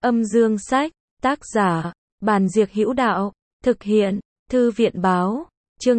Âm dương sách, tác giả, Bàn Diệc Hữu Đạo, thực hiện, Thư viện báo, chương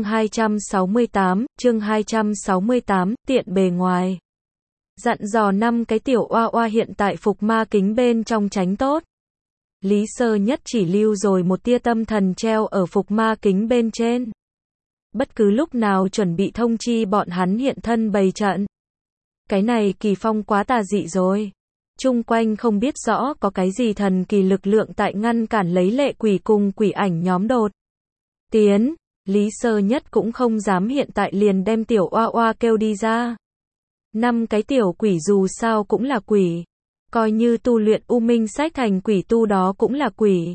268, tiện bề ngoài. Dặn dò 5 cái tiểu oa oa hiện tại phục ma kính bên trong tránh tốt. Lý Sơ Nhất chỉ lưu rồi một tia tâm thần treo ở phục ma kính bên trên. Bất cứ lúc nào chuẩn bị thông chi bọn hắn hiện thân bày trận. Cái này Kỳ Phong quá tà dị rồi. Chung quanh không biết rõ có cái gì thần kỳ lực lượng tại ngăn cản lấy lệ quỷ cùng quỷ ảnh nhóm đột tiến. Lý Sơ Nhất cũng không dám hiện tại liền đem tiểu oa oa kêu đi ra. 5 cái tiểu quỷ dù sao cũng là quỷ. Coi như tu luyện U Minh Sách thành quỷ tu đó cũng là quỷ.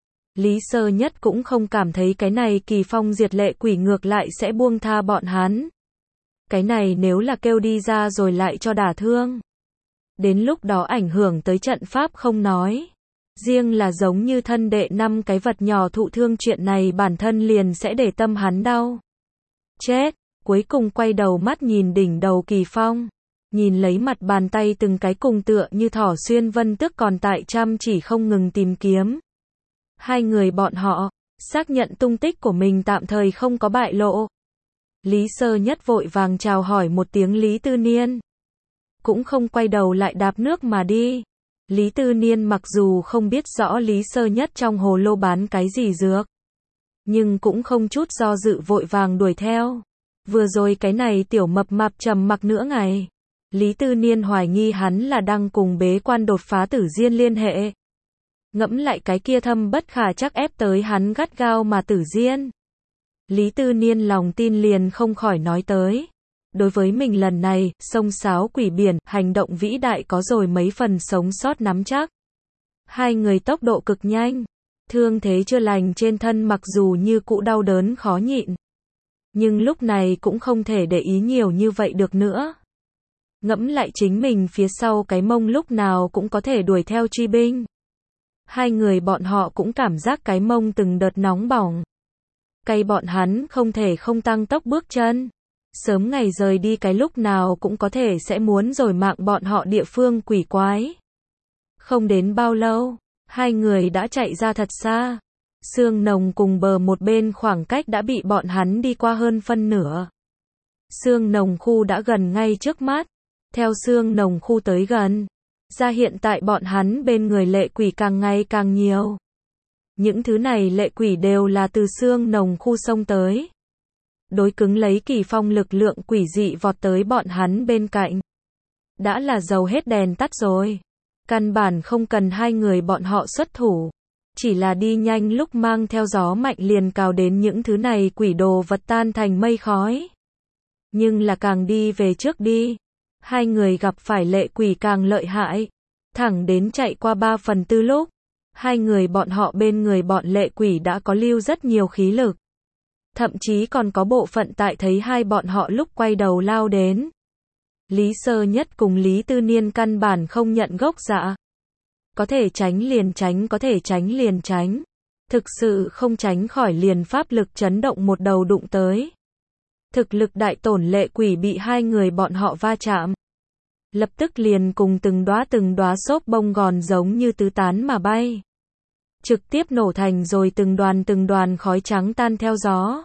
Lý Sơ Nhất cũng không cảm thấy cái này Kỳ Phong diệt lệ quỷ ngược lại sẽ buông tha bọn hắn. Cái này nếu là kêu đi ra rồi lại cho đả thương. Đến lúc đó ảnh hưởng tới trận pháp không nói. Riêng là giống như thân đệ 5 cái vật nhỏ thụ thương chuyện này bản thân liền sẽ để tâm hắn đau. Chết, cuối cùng quay đầu mắt nhìn đỉnh đầu Kỳ Phong. Nhìn lấy mặt bàn tay từng cái cùng tựa như thỏ xuyên vân tước còn tại chăm chỉ không ngừng tìm kiếm. Hai người bọn họ, xác nhận tung tích của mình tạm thời không có bại lộ. Lý Sơ Nhất vội vàng chào hỏi một tiếng Lý Tư Niên. Cũng không quay đầu lại đạp nước mà đi. Lý Tư Niên mặc dù không biết rõ Lý Sơ Nhất trong hồ lô bán cái gì dược. Nhưng cũng không chút do dự vội vàng đuổi theo. Vừa rồi cái này tiểu mập mạp trầm mặc nửa ngày. Lý Tư Niên hoài nghi hắn là đang cùng bế quan đột phá Tử Diên liên hệ. Ngẫm lại cái kia thâm bất khả chắc ép tới hắn gắt gao mà Tử Diên. Lý Tư Niên lòng tin liền không khỏi nói tới. Đối với mình lần này, sông sáo quỷ biển, hành động vĩ đại có rồi mấy phần sống sót nắm chắc. Hai người tốc độ cực nhanh. Thương thế chưa lành trên thân mặc dù như cũ đau đớn khó nhịn. Nhưng lúc này cũng không thể để ý nhiều như vậy được nữa. Ngẫm lại chính mình phía sau cái mông lúc nào cũng có thể đuổi theo truy binh. Hai người bọn họ cũng cảm giác cái mông từng đợt nóng bỏng. Cay bọn hắn không thể không tăng tốc bước chân. Sớm ngày rời đi cái lúc nào cũng có thể sẽ muốn rồi mạng bọn họ địa phương quỷ quái. Không đến bao lâu, hai người đã chạy ra thật xa. Sương Nồng cùng bờ một bên khoảng cách đã bị bọn hắn đi qua hơn phân nửa. Sương Nồng khu đã gần ngay trước mắt. Theo Sương Nồng khu tới gần, ra hiện tại bọn hắn bên người lệ quỷ càng ngày càng nhiều. Những thứ này lệ quỷ đều là từ Sương Nồng khu xông tới. Đối cứng lấy Kỳ Phong lực lượng quỷ dị vọt tới bọn hắn bên cạnh. Đã là dầu hết đèn tắt rồi. Căn bản không cần hai người bọn họ xuất thủ. Chỉ là đi nhanh lúc mang theo gió mạnh liền cào đến những thứ này quỷ đồ vật tan thành mây khói. Nhưng là càng đi về trước đi. Hai người gặp phải lệ quỷ càng lợi hại. Thẳng đến chạy qua 3/4 lúc. Hai người bọn họ bên người bọn lệ quỷ đã có lưu rất nhiều khí lực. Thậm chí còn có bộ phận tại thấy hai bọn họ lúc quay đầu lao đến. Lý Sơ Nhất cùng Lý Tư Niên căn bản không nhận gốc dạ. Có thể tránh liền tránh, có thể tránh liền tránh. Thực sự không tránh khỏi liền pháp lực chấn động một đầu đụng tới. Thực lực đại tổn lệ quỷ bị hai người bọn họ va chạm. Lập tức liền cùng từng đóa xốp bông gòn giống như tứ tán mà bay. Trực tiếp nổ thành rồi từng đoàn khói trắng tan theo gió.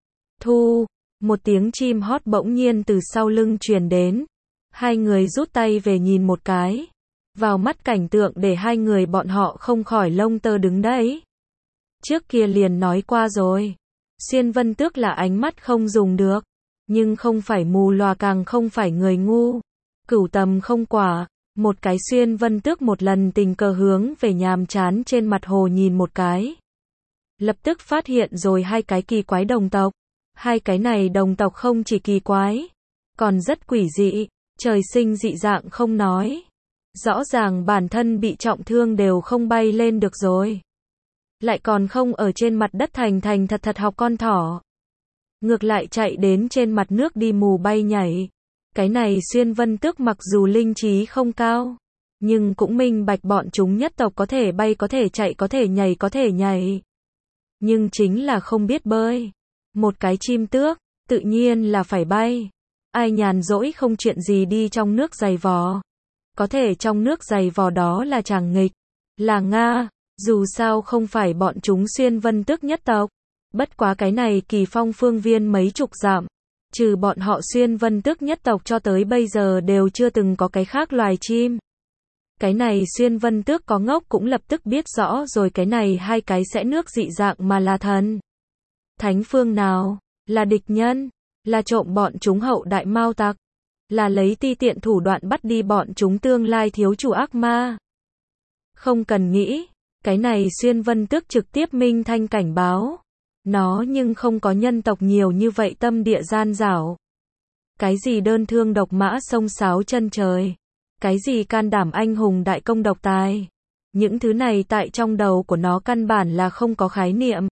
Thu, một tiếng chim hót bỗng nhiên từ sau lưng truyền đến. Hai người rút tay về nhìn một cái. Vào mắt cảnh tượng để hai người bọn họ không khỏi lông tơ đứng đấy. Trước kia liền nói qua rồi. Xuyên Vân Tước là ánh mắt không dùng được. Nhưng không phải mù lòa càng không phải người ngu. Cửu tầm không quả. Một cái Xuyên Vân Tước một lần tình cờ hướng về nhàm chán trên mặt hồ nhìn một cái. Lập tức phát hiện rồi hai cái kỳ quái đồng tộc. Hai cái này đồng tộc không chỉ kỳ quái, còn rất quỷ dị, trời sinh dị dạng không nói. Rõ ràng bản thân bị trọng thương đều không bay lên được rồi. Lại còn không ở trên mặt đất thành thật học con thỏ. Ngược lại chạy đến trên mặt nước đi mù bay nhảy. Cái này Xuyên Vân Tước mặc dù linh trí không cao, nhưng cũng minh bạch bọn chúng nhất tộc có thể bay có thể chạy có thể nhảy. Nhưng chính là không biết bơi. Một cái chim tước, tự nhiên là phải bay. Ai nhàn rỗi không chuyện gì đi trong nước giày vò. Có thể trong nước giày vò đó là chàng nghịch. Là Nga, dù sao không phải bọn chúng Xuyên Vân Tước nhất tộc. Bất quá cái này Kỳ Phong phương viên mấy chục dặm, trừ bọn họ Xuyên Vân Tước nhất tộc cho tới bây giờ đều chưa từng có cái khác loài chim. Cái này Xuyên Vân Tước có ngốc cũng lập tức biết rõ rồi, cái này hai cái sẽ nước dị dạng mà là thần thánh phương nào, là địch nhân, là trộm bọn chúng hậu đại Mao tặc, là lấy ti tiện thủ đoạn bắt đi bọn chúng tương lai thiếu chủ ác ma. Không cần nghĩ, cái này Xuyên Vân Tước trực tiếp minh thanh cảnh báo. Nó nhưng không có nhân tộc nhiều như vậy tâm địa gian dảo. Cái gì đơn thương độc mã sông sáo chân trời. Cái gì can đảm anh hùng đại công độc tài. Những thứ này tại trong đầu của nó căn bản là không có khái niệm.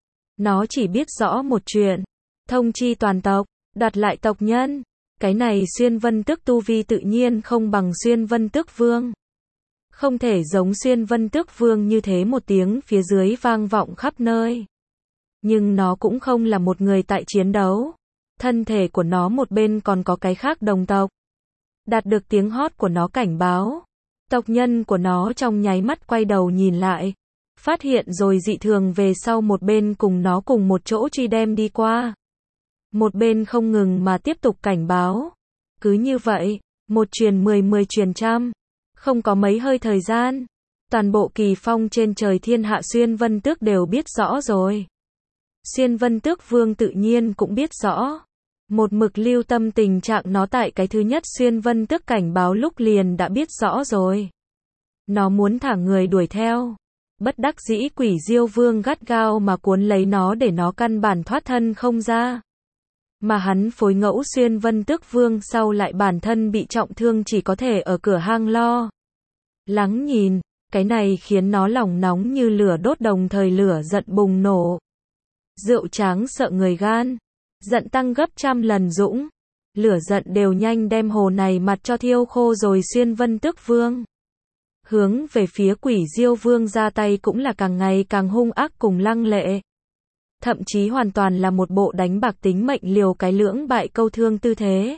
Nó chỉ biết rõ một chuyện. Thông chi toàn tộc, đặt lại tộc nhân. Cái này Xuyên Vân Tước tu vi tự nhiên không bằng Xuyên Vân Tước Vương. Không thể giống Xuyên Vân Tước Vương như thế một tiếng phía dưới vang vọng khắp nơi. Nhưng nó cũng không là một người tại chiến đấu. Thân thể của nó một bên còn có cái khác đồng tộc. Đạt được tiếng hót của nó cảnh báo. Tộc nhân của nó trong nháy mắt quay đầu nhìn lại. Phát hiện rồi dị thường về sau một bên cùng nó cùng một chỗ truy đem đi qua. Một bên không ngừng mà tiếp tục cảnh báo. Cứ như vậy, một truyền 10 truyền trăm. Không có mấy hơi thời gian. Toàn bộ Kỳ Phong trên trời thiên hạ Xuyên Vân Tước đều biết rõ rồi. Xuyên Vân Tước Vương tự nhiên cũng biết rõ. Một mực lưu tâm tình trạng nó tại cái thứ nhất Xuyên Vân Tước cảnh báo lúc liền đã biết rõ rồi. Nó muốn thả người đuổi theo. Bất đắc dĩ Quỷ Diêu Vương gắt gao mà cuốn lấy nó để nó căn bản thoát thân không ra. Mà hắn phối ngẫu Xuyên Vân Tước Vương sau lại bản thân bị trọng thương chỉ có thể ở cửa hang lo lắng nhìn. Cái này khiến nó lòng nóng như lửa đốt đồng thời lửa giận bùng nổ. Rượu tráng sợ người gan. Giận tăng gấp trăm lần dũng. Lửa giận đều nhanh đem hồ này mặt cho thiêu khô rồi. Xuyên Vân Tước Vương hướng về phía Quỷ Diêu Vương ra tay cũng là càng ngày càng hung ác cùng lăng lệ. Thậm chí hoàn toàn là một bộ đánh bạc tính mệnh liều cái lưỡng bại câu thương tư thế.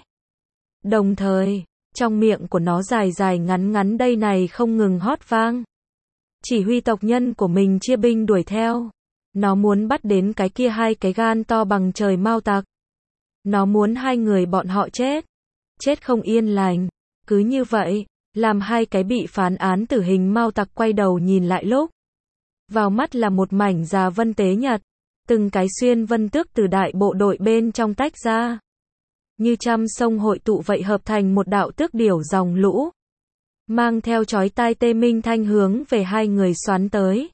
Đồng thời, trong miệng của nó dài dài ngắn ngắn đây này không ngừng hót vang. Chỉ huy tộc nhân của mình chia binh đuổi theo. Nó muốn bắt đến cái kia hai cái gan to bằng trời Mao tặc. Nó muốn hai người bọn họ chết. Chết không yên lành. Cứ như vậy, làm hai cái bị phán án tử hình Mao tặc quay đầu nhìn lại lúc. Vào mắt là một mảnh già vân tế nhật. Từng cái Xuyên Vân Tước từ đại bộ đội bên trong tách ra. Như trăm sông hội tụ vậy hợp thành một đạo tước điểu dòng lũ. Mang theo chói tai tê minh thanh hướng về hai người xoắn tới.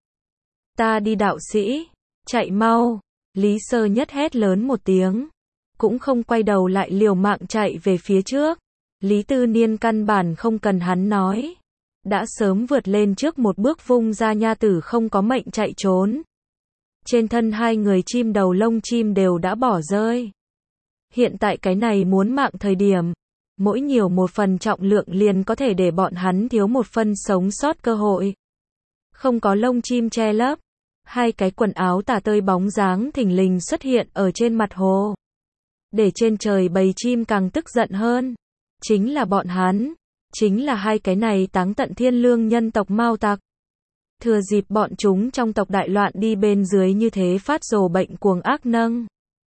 Ta đi đạo sĩ, chạy mau, Lý Sơ Nhất hét lớn một tiếng. Cũng không quay đầu lại liều mạng chạy về phía trước. Lý Tư Niên căn bản không cần hắn nói. Đã sớm vượt lên trước một bước vung ra nha tử không có mệnh chạy trốn. Trên thân hai người chim đầu lông chim đều đã bỏ rơi. Hiện tại cái này muốn mạng thời điểm. Mỗi nhiều một phần trọng lượng liền có thể để bọn hắn thiếu một phần sống sót cơ hội. Không có lông chim che lấp. Hai cái quần áo tả tơi bóng dáng thình lình xuất hiện ở trên mặt hồ. Để trên trời bầy chim càng tức giận hơn. Chính là bọn hắn. Chính là hai cái này táng tận thiên lương nhân tộc Mao tặc. Thừa dịp bọn chúng trong tộc đại loạn đi bên dưới như thế phát rồ bệnh cuồng ác nâng.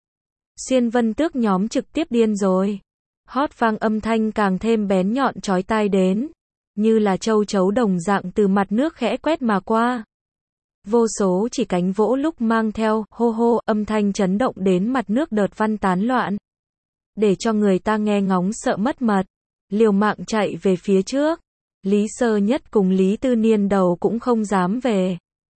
Xuyên Vân Tước nhóm trực tiếp điên rồi. Hót vang âm thanh càng thêm bén nhọn chói tai đến. Như là châu chấu đồng dạng từ mặt nước khẽ quét mà qua. Vô số chỉ cánh vỗ lúc mang theo hô hô âm thanh chấn động đến mặt nước đợt văn tán loạn. Để cho người ta nghe ngóng sợ mất mật. Liều mạng chạy về phía trước. Lý Sơ Nhất cùng Lý Tư Niên đầu cũng không dám về.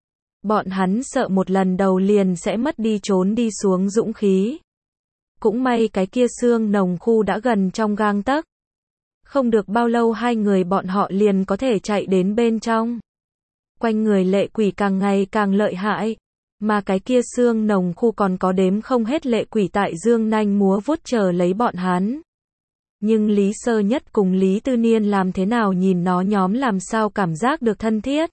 Bọn hắn sợ một lần đầu liền sẽ mất đi trốn đi xuống dũng khí. Cũng may cái kia xương nồng khu đã gần trong gang tấc. Không được bao lâu hai người bọn họ liền có thể chạy đến bên trong. Quanh người lệ quỷ càng ngày càng lợi hại. Mà cái kia xương nồng khu còn có đếm không hết lệ quỷ tại dương nanh múa vuốt chờ lấy bọn hắn. Nhưng Lý Sơ Nhất cùng Lý Tư Niên làm thế nào nhìn nó nhóm làm sao cảm giác được thân thiết.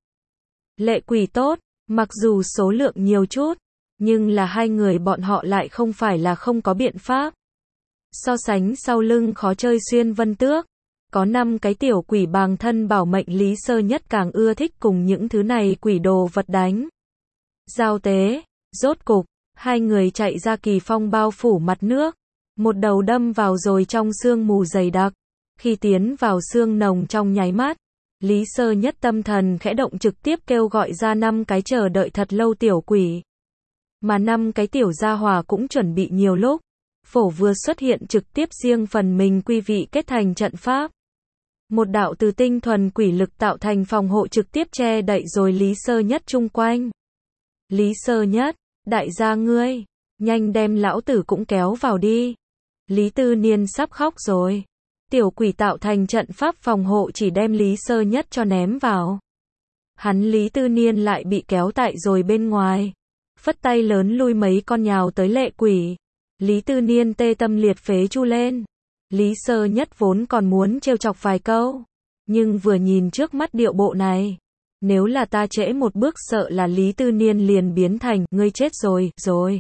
Lệ quỷ tốt, mặc dù số lượng nhiều chút, nhưng là hai người bọn họ lại không phải là không có biện pháp. So sánh sau lưng khó chơi Xuyên Vân Tước, Có 5 cái tiểu quỷ bàng thân bảo mệnh, Lý Sơ Nhất càng ưa thích cùng những thứ này quỷ đồ vật đánh. Giao tế, rốt cục, hai người chạy ra kỳ phong bao phủ mặt nước, một đầu đâm vào rồi trong sương mù dày đặc. Khi tiến vào sương nồng trong nháy mắt, Lý Sơ Nhất tâm thần khẽ động, trực tiếp kêu gọi ra 5 cái chờ đợi thật lâu tiểu quỷ. Mà 5 cái tiểu gia hỏa cũng chuẩn bị nhiều lúc, phổ vừa xuất hiện trực tiếp riêng phần mình quy vị kết thành trận pháp. Một đạo từ tinh thuần quỷ lực tạo thành phòng hộ trực tiếp che đậy rồi Lý Sơ Nhất chung quanh. Lý Sơ Nhất, đại gia ngươi, nhanh đem lão tử cũng kéo vào đi. Lý Tư Niên sắp khóc rồi. Tiểu quỷ tạo thành trận pháp phòng hộ chỉ đem Lý Sơ Nhất cho ném vào. Hắn Lý Tư Niên lại bị kéo tại rồi bên ngoài. Phất tay lớn lui mấy con nhào tới lệ quỷ. Lý Tư Niên tê tâm liệt phế chu lên. Lý Sơ Nhất vốn còn muốn trêu chọc vài câu, nhưng vừa nhìn trước mắt điệu bộ này, nếu là ta trễ một bước sợ là Lý Tư Niên liền biến thành, ngươi chết rồi.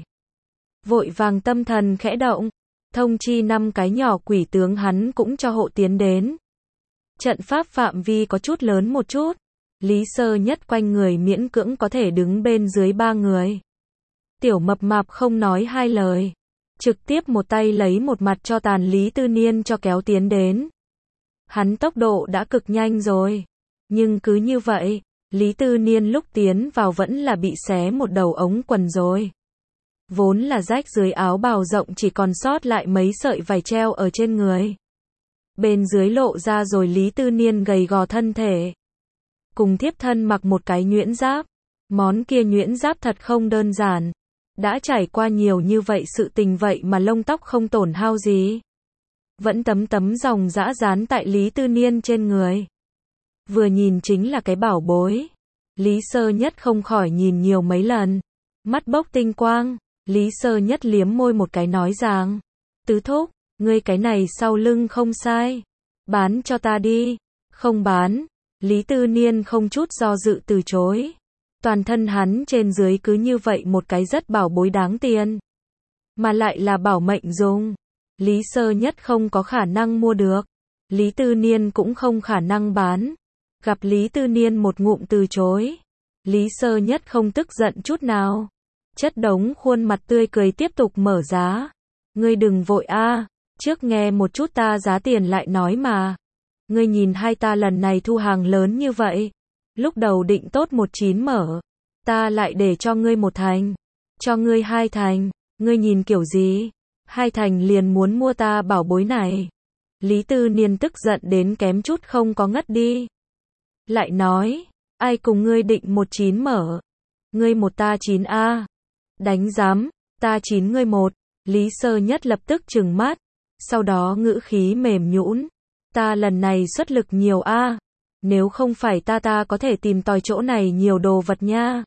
Vội vàng tâm thần khẽ động, thông chi 5 cái nhỏ quỷ tướng hắn cũng cho hộ tiến đến. Trận pháp phạm vi có chút lớn một chút, Lý Sơ Nhất quanh người miễn cưỡng có thể đứng bên dưới 3 người. Tiểu mập mạp không nói hai lời, trực tiếp một tay lấy một mặt cho tàn Lý Tư Niên cho kéo tiến đến. Hắn tốc độ đã cực nhanh rồi, nhưng cứ như vậy, Lý Tư Niên lúc tiến vào vẫn là bị xé một đầu ống quần rồi. Vốn là rách dưới áo bào rộng chỉ còn sót lại mấy sợi vải treo ở trên người. Bên dưới lộ ra rồi Lý Tư Niên gầy gò thân thể. Cùng thiếp thân mặc một cái nhuyễn giáp. Món kia nhuyễn giáp thật không đơn giản. Đã trải qua nhiều như vậy sự tình vậy mà lông tóc không tổn hao gì. Vẫn tấm dòng dã dán tại Lý Tư Niên trên người. Vừa nhìn chính là cái bảo bối. Lý Sơ Nhất không khỏi nhìn nhiều mấy lần. Mắt bốc tinh quang. Lý Sơ Nhất liếm môi một cái nói rằng, tứ thúc, ngươi cái này sau lưng không sai. Bán cho ta đi. Không bán. Lý Tư Niên không chút do dự từ chối. Toàn thân hắn trên dưới cứ như vậy một cái rất bảo bối đáng tiền. Mà lại là bảo mệnh dùng. Lý Sơ Nhất không có khả năng mua được. Lý Tư Niên cũng không khả năng bán. Gặp Lý Tư Niên một ngụm từ chối. Lý Sơ Nhất không tức giận chút nào. Chất đống khuôn mặt tươi cười tiếp tục mở giá. Ngươi đừng vội a, trước nghe một chút ta giá tiền lại nói mà. Ngươi nhìn hai ta lần này thu hàng lớn như vậy. Lúc đầu định tốt 19 mở. Ta lại để cho ngươi 1 thành. Cho ngươi 2 thành. Ngươi nhìn kiểu gì? 2 thành liền muốn mua ta bảo bối này. Lý Tư Niên tức giận đến kém chút không có ngất đi. Lại nói, ai cùng ngươi định 19 mở? Ngươi 1 ta 9 a. Đánh giám, ta 9 ngươi 1. Lý Sơ Nhất lập tức trừng mắt. Sau đó ngữ khí mềm nhũn. Ta lần này xuất lực nhiều a. Nếu không phải ta có thể tìm tòi chỗ này nhiều đồ vật nha.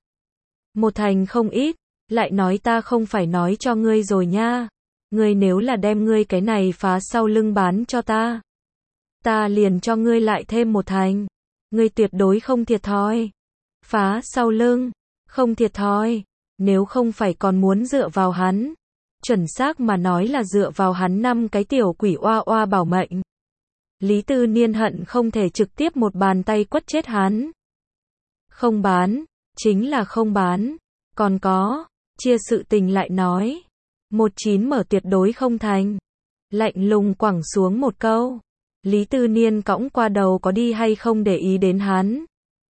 1 thành không ít. Lại nói ta không phải nói cho ngươi rồi nha. Ngươi nếu là đem ngươi cái này phá sau lưng bán cho ta. Ta liền cho ngươi lại thêm 1 thành. Ngươi tuyệt đối không thiệt thòi. Phá sau lưng. Không thiệt thòi. Nếu không phải còn muốn dựa vào hắn. Chuẩn xác mà nói là dựa vào hắn 5 cái tiểu quỷ oa oa bảo mệnh. Lý Tư Niên hận không thể trực tiếp một bàn tay quất chết hắn. Không bán. Chính là không bán. Còn có. Chia sự tình lại nói. 19 mở tuyệt đối không thành. Lạnh lùng quẳng xuống một câu. Lý Tư Niên cõng qua đầu có đi hay không để ý đến hắn.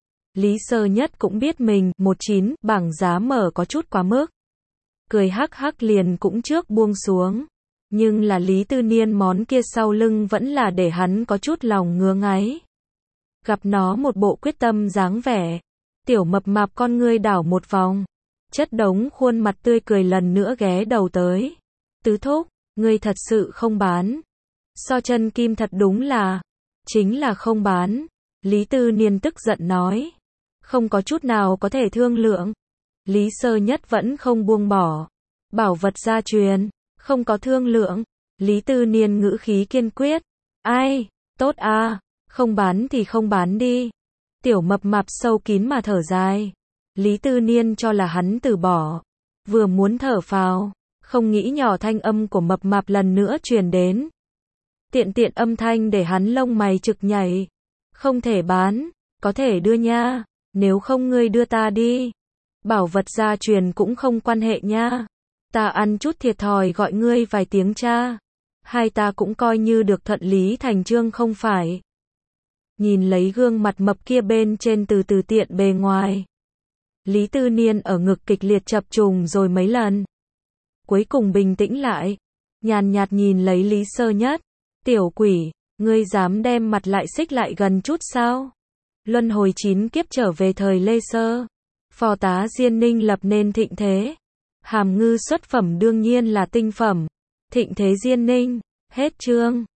Lý Sơ Nhất cũng biết mình, 19, bảng giá mở có chút quá mức. Cười hắc hắc liền cũng trước buông xuống. Nhưng là Lý Tư Niên món kia sau lưng vẫn là để hắn có chút lòng ngứa ngáy. Gặp nó một bộ quyết tâm dáng vẻ. Tiểu mập mạp con ngươi đảo một vòng. Chất đống khuôn mặt tươi cười lần nữa ghé đầu tới. Tứ thúc, ngươi thật sự không bán. So chân kim thật đúng là. Chính là không bán. Lý Tư Niên tức giận nói. Không có chút nào có thể thương lượng. Lý Sơ Nhất vẫn không buông bỏ. Bảo vật gia truyền. Không có thương lượng. Lý Tư Niên ngữ khí kiên quyết. Ai, tốt a, không bán thì không bán đi. Tiểu mập mạp sâu kín mà thở dài. Lý Tư Niên cho là hắn từ bỏ. Vừa muốn thở phào, không nghĩ nhỏ thanh âm của mập mạp lần nữa truyền đến. Tiện tiện âm thanh để hắn lông mày trực nhảy. Không thể bán, có thể đưa nha, nếu không ngươi đưa ta đi. Bảo vật gia truyền cũng không quan hệ nha. Ta ăn chút thiệt thòi gọi ngươi vài tiếng cha. Hai ta cũng coi như được thuận lý thành chương không phải. Nhìn lấy gương mặt mập kia bên trên từ từ tiện bề ngoài. Lý Tư Niên ở ngực kịch liệt chập trùng rồi mấy lần. Cuối cùng bình tĩnh lại. Nhàn nhạt nhìn lấy Lý Sơ Nhất. Tiểu quỷ, ngươi dám đem mặt lại xích lại gần chút sao? Luân hồi 9 kiếp trở về thời Lê Sơ. Phò tá Diên Ninh lập nên thịnh thế. Hàm ngư xuất phẩm đương nhiên là tinh phẩm. Thịnh thế Diên Ninh. Hết chương.